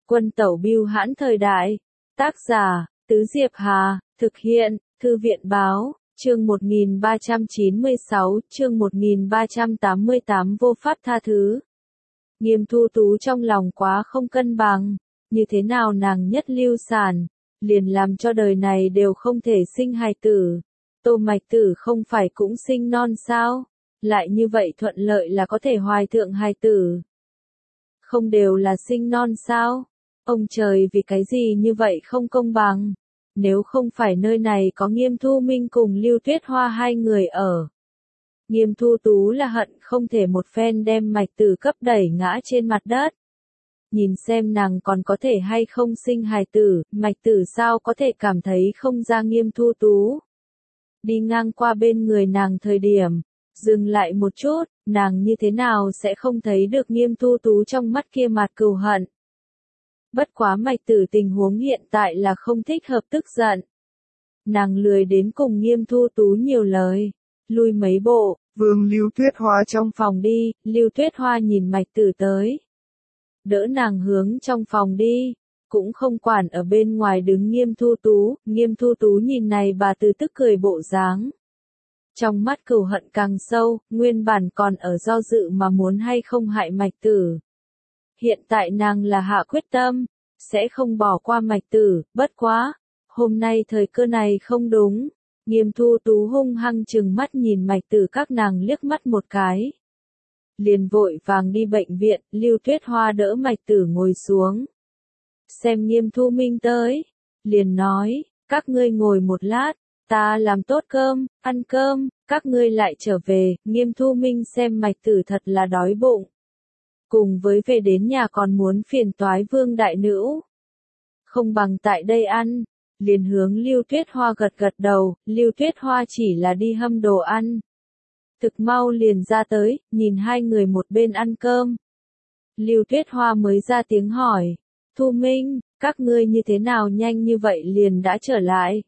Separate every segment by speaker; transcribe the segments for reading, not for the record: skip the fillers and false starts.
Speaker 1: Quân tẩu bưu hãn thời đại. Tác giả, Tứ Diệp Hà, thực hiện, Thư viện báo, chương 1396, chương 1388 vô pháp tha thứ. Nghiêm Thu Tú trong lòng quá không cân bằng, như thế nào nàng nhất lưu sản, liền làm cho đời này đều không thể sinh hài tử. Tô Mạch Tử không phải cũng sinh non sao? Lại như vậy thuận lợi là có thể hoài thượng hài tử. Không đều là sinh non sao? Ông trời vì cái gì như vậy không công bằng? Nếu không phải nơi này có Nghiêm Thu Minh cùng Lưu Tuyết Hoa hai người ở. Nghiêm Thu Tú là hận không thể một phen đem Mạch Tử cấp đẩy ngã trên mặt đất. Nhìn xem nàng còn có thể hay không sinh hài tử, Mạch Tử sao có thể cảm thấy không ra Nghiêm Thu Tú. Đi ngang qua bên người nàng thời điểm, dừng lại một chút, nàng như thế nào sẽ không thấy được Nghiêm Thu Tú trong mắt kia mặt cừu hận. Bất quá Mạch Tử tình huống hiện tại là không thích hợp tức giận. Nàng lười đến cùng Nghiêm Thu Tú nhiều lời, lui mấy bộ,
Speaker 2: Vương Lưu Tuyết Hoa trong
Speaker 1: phòng đi. Lưu Tuyết Hoa nhìn Mạch Tử tới, đỡ nàng hướng trong phòng đi, cũng không quản ở bên ngoài đứng Nghiêm Thu Tú. Nghiêm Thu Tú nhìn này bà từ tức cười bộ dáng, trong mắt cừu hận càng sâu, nguyên bản còn ở do dự mà muốn hay không hại Mạch Tử. Hiện tại nàng là hạ quyết tâm, sẽ không bỏ qua Mạch Tử, bất quá, hôm nay thời cơ này không đúng. Nghiêm Thu Tú hung hăng trừng mắt nhìn Mạch Tử các nàng liếc mắt một cái. Liền vội vàng đi bệnh viện, Lưu Tuyết Hoa đỡ Mạch Tử ngồi xuống. Xem Nghiêm Thu Minh tới, liền nói, các ngươi ngồi một lát, ta làm tốt cơm, ăn cơm, các ngươi lại trở về. Nghiêm Thu Minh xem Mạch Tử thật là đói bụng. Cùng với về đến nhà còn muốn phiền toái Vương đại nữ. Không bằng tại đây ăn, liền hướng Lưu Tuyết Hoa gật gật đầu. Lưu Tuyết Hoa chỉ là đi hâm đồ ăn. Thực mau liền ra tới, nhìn hai người một bên ăn cơm. Lưu Tuyết Hoa mới ra tiếng hỏi, Thu Minh, các ngươi như thế nào nhanh như vậy liền đã trở lại?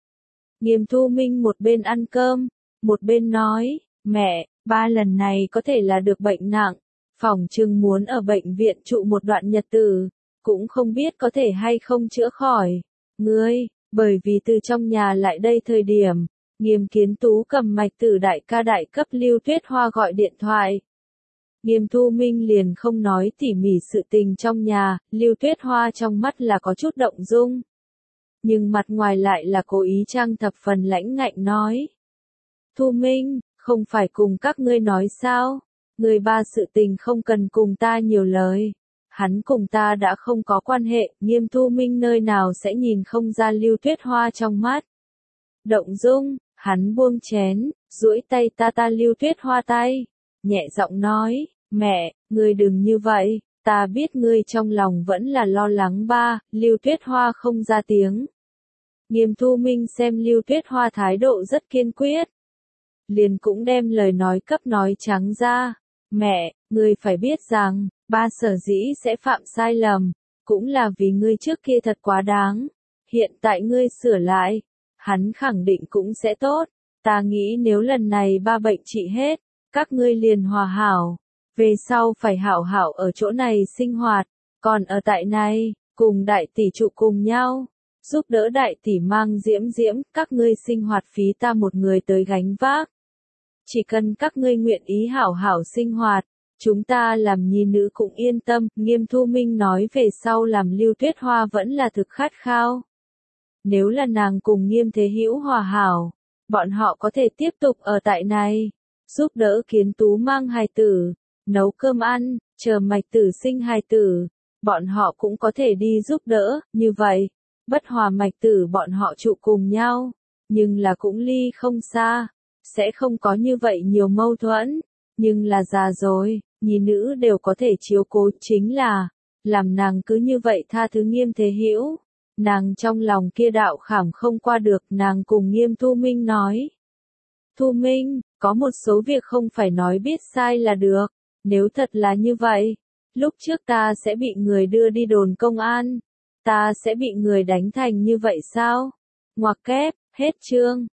Speaker 1: Nghiêm Thu Minh một bên ăn cơm, một bên nói, mẹ, ba lần này có thể là được bệnh nặng, phỏng chừng muốn ở bệnh viện trụ một đoạn nhật tử, cũng không biết có thể hay không chữa khỏi. Ngươi, bởi vì từ trong nhà lại đây thời điểm, Nghiêm Kiến Tú cầm Mạch Tử đại ca đại cấp Lưu Tuyết Hoa gọi điện thoại. Nghiêm Thu Minh liền không nói tỉ mỉ sự tình trong nhà, Lưu Tuyết Hoa trong mắt là có chút động dung. Nhưng mặt ngoài lại là cố ý trang thập phần lãnh ngạnh nói. Thu Minh, không phải cùng các ngươi nói sao? Người ba sự tình không cần cùng ta nhiều lời. Hắn cùng ta đã không có quan hệ, Nghiêm Thu Minh nơi nào sẽ nhìn không ra Lưu Tuyết Hoa trong mắt. Động dung, hắn buông chén, duỗi tay ta Lưu Tuyết Hoa tay, nhẹ giọng nói, mẹ, ngươi đừng như vậy, ta biết ngươi trong lòng vẫn là lo lắng ba. Lưu Tuyết Hoa không ra tiếng. Nghiêm Thu Minh xem Lưu Tuyết Hoa thái độ rất kiên quyết, liền cũng đem lời nói cấp nói trắng ra. Mẹ, ngươi phải biết rằng, ba sở dĩ sẽ phạm sai lầm, cũng là vì ngươi trước kia thật quá đáng. Hiện tại ngươi sửa lại, hắn khẳng định cũng sẽ tốt. Ta nghĩ nếu lần này ba bệnh trị hết, các ngươi liền hòa hảo. Về sau phải hảo hảo ở chỗ này sinh hoạt, còn ở tại này, cùng đại tỷ trụ cùng nhau. Giúp đỡ đại tỷ mang Diễm, các ngươi sinh hoạt phí ta một người tới gánh vác. Chỉ cần các ngươi nguyện ý hảo hảo sinh hoạt, chúng ta làm nhi nữ cũng yên tâm. Nghiêm Thu Minh nói về sau làm Lưu Tuyết Hoa vẫn là thực khát khao. Nếu là nàng cùng Nghiêm Thế Hữu hòa hảo, bọn họ có thể tiếp tục ở tại này, giúp đỡ Kiến Tú mang hài tử, nấu cơm ăn, chờ Mạch Tử sinh hài tử, bọn họ cũng có thể đi giúp đỡ. Như vậy, Bất Hòa Mạch Tử bọn họ trụ cùng nhau, nhưng là cũng ly không xa, sẽ không có như vậy nhiều mâu thuẫn. Nhưng là già rồi, nhi nữ đều có thể chiếu cố, chính là làm nàng cứ như vậy tha thứ Nghiêm Thế Hữu. Nàng trong lòng kia đạo khảm không qua được. Nàng cùng Nghiêm Thu Minh nói, Thu Minh, có một số việc không phải nói biết sai là được. Nếu thật là như vậy, lúc trước ta sẽ bị người đưa đi đồn công an, ta sẽ bị người đánh thành như vậy sao? Ngoặc kép, hết chương.